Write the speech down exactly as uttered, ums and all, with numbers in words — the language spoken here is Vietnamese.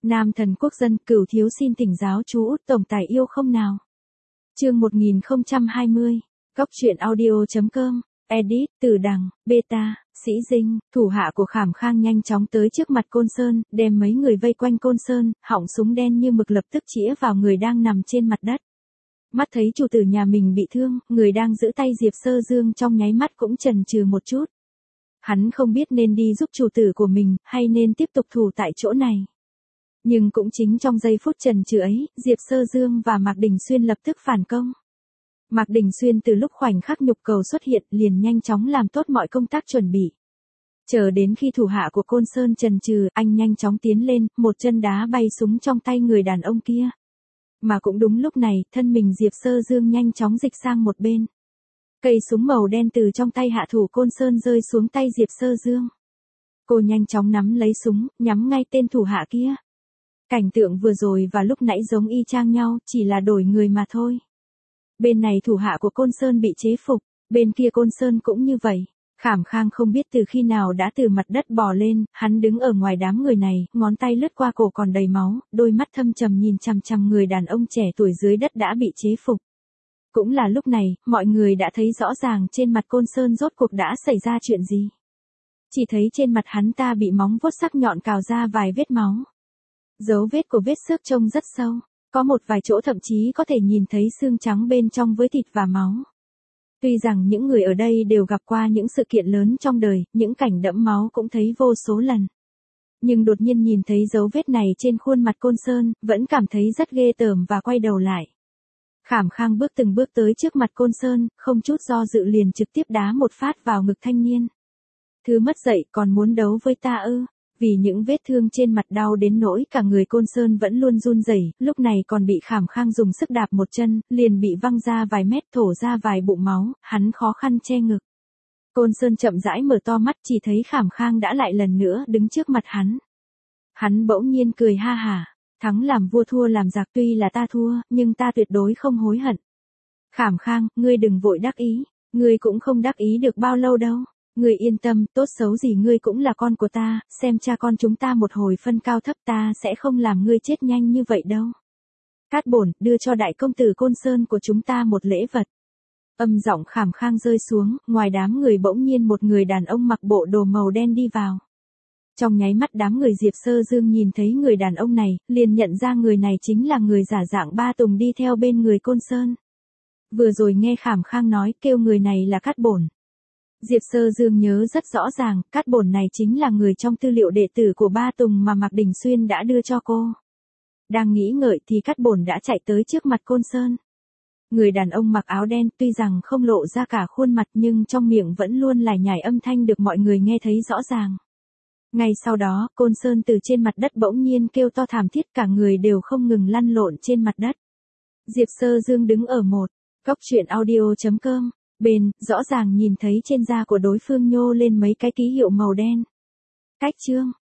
Nam thần quốc dân, Cửu thiếu xin thỉnh giáo chú Út tổng tài yêu không nào. Chương một nghìn không trăm hai mươi. Góc truyện audio.com. Edit, Từ Đằng, Beta, Sĩ Dinh. Thủ hạ của Khảm Khang nhanh chóng tới trước mặt Côn Sơn, đem mấy người vây quanh Côn Sơn, họng súng đen như mực lập tức chĩa vào người đang nằm trên mặt đất. Mắt thấy chủ tử nhà mình bị thương, người đang giữ tay Diệp Sơ Dương trong nháy mắt cũng chần chừ một chút. Hắn không biết nên đi giúp chủ tử của mình, hay nên tiếp tục thủ tại chỗ này. Nhưng cũng chính trong giây phút chần chừ ấy, Diệp Sơ Dương và Mạc Đình Xuyên lập tức phản công. Mạc Đình Xuyên từ lúc khoảnh khắc nhục cầu xuất hiện liền nhanh chóng làm tốt mọi công tác chuẩn bị. Chờ đến khi thủ hạ của Côn Sơn chần chừ, anh nhanh chóng tiến lên, một chân đá bay súng trong tay người đàn ông kia. Mà cũng đúng lúc này, thân mình Diệp Sơ Dương nhanh chóng dịch sang một bên. Cây súng màu đen từ trong tay hạ thủ Côn Sơn rơi xuống tay Diệp Sơ Dương. Cô nhanh chóng nắm lấy súng, nhắm ngay tên thủ hạ kia. Cảnh tượng vừa rồi và lúc nãy giống y chang nhau, chỉ là đổi người mà thôi. Bên này thủ hạ của Côn Sơn bị chế phục, bên kia Côn Sơn cũng như vậy. Khảm Khang không biết từ khi nào đã từ mặt đất bò lên, hắn đứng ở ngoài đám người này, ngón tay lướt qua cổ còn đầy máu, đôi mắt thâm trầm nhìn chằm chằm người đàn ông trẻ tuổi dưới đất đã bị chế phục. Cũng là lúc này, mọi người đã thấy rõ ràng trên mặt Côn Sơn rốt cuộc đã xảy ra chuyện gì. Chỉ thấy trên mặt hắn ta bị móng vuốt sắc nhọn cào ra vài vết máu. Dấu vết của vết xước trông rất sâu, có một vài chỗ thậm chí có thể nhìn thấy xương trắng bên trong với thịt và máu. Tuy rằng những người ở đây đều gặp qua những sự kiện lớn trong đời, những cảnh đẫm máu cũng thấy vô số lần. Nhưng đột nhiên nhìn thấy dấu vết này trên khuôn mặt Côn Sơn, vẫn cảm thấy rất ghê tởm và quay đầu lại. Khảm Khang bước từng bước tới trước mặt Côn Sơn, không chút do dự liền trực tiếp đá một phát vào ngực thanh niên. Thứ mất dậy còn muốn đấu với ta ư? Vì những vết thương trên mặt đau đến nỗi cả người Côn Sơn vẫn luôn run rẩy, lúc này còn bị Khảm Khang dùng sức đạp một chân, liền bị văng ra vài mét thổ ra vài bụng máu, hắn khó khăn che ngực. Côn Sơn chậm rãi mở to mắt chỉ thấy Khảm Khang đã lại lần nữa đứng trước mặt hắn. Hắn bỗng nhiên cười ha hả, thắng làm vua thua làm giặc, tuy là ta thua, nhưng ta tuyệt đối không hối hận. Khảm Khang, ngươi đừng vội đắc ý, ngươi cũng không đắc ý được bao lâu đâu. Ngươi yên tâm, tốt xấu gì ngươi cũng là con của ta, xem cha con chúng ta một hồi phân cao thấp, ta sẽ không làm ngươi chết nhanh như vậy đâu. Cát Bổn, đưa cho đại công tử Côn Sơn của chúng ta một lễ vật. Âm giọng Khảm Khang rơi xuống, ngoài đám người bỗng nhiên một người đàn ông mặc bộ đồ màu đen đi vào. Trong nháy mắt đám người Diệp Sơ Dương nhìn thấy người đàn ông này, liền nhận ra người này chính là người giả dạng Ba Tùng đi theo bên người Côn Sơn. Vừa rồi nghe Khảm Khang nói kêu người này là Cát Bổn. Diệp Sơ Dương nhớ rất rõ ràng, Cát Bổn này chính là người trong tư liệu đệ tử của Ba Tùng mà Mạc Đình Xuyên đã đưa cho cô. Đang nghĩ ngợi thì Cát Bổn đã chạy tới trước mặt Côn Sơn. Người đàn ông mặc áo đen tuy rằng không lộ ra cả khuôn mặt nhưng trong miệng vẫn luôn lải nhải âm thanh được mọi người nghe thấy rõ ràng. Ngay sau đó, Côn Sơn từ trên mặt đất bỗng nhiên kêu to thảm thiết, cả người đều không ngừng lăn lộn trên mặt đất. Diệp Sơ Dương đứng ở một góc truyện audio.com. Bên, rõ ràng nhìn thấy trên da của đối phương nhô lên mấy cái ký hiệu màu đen. Cách chương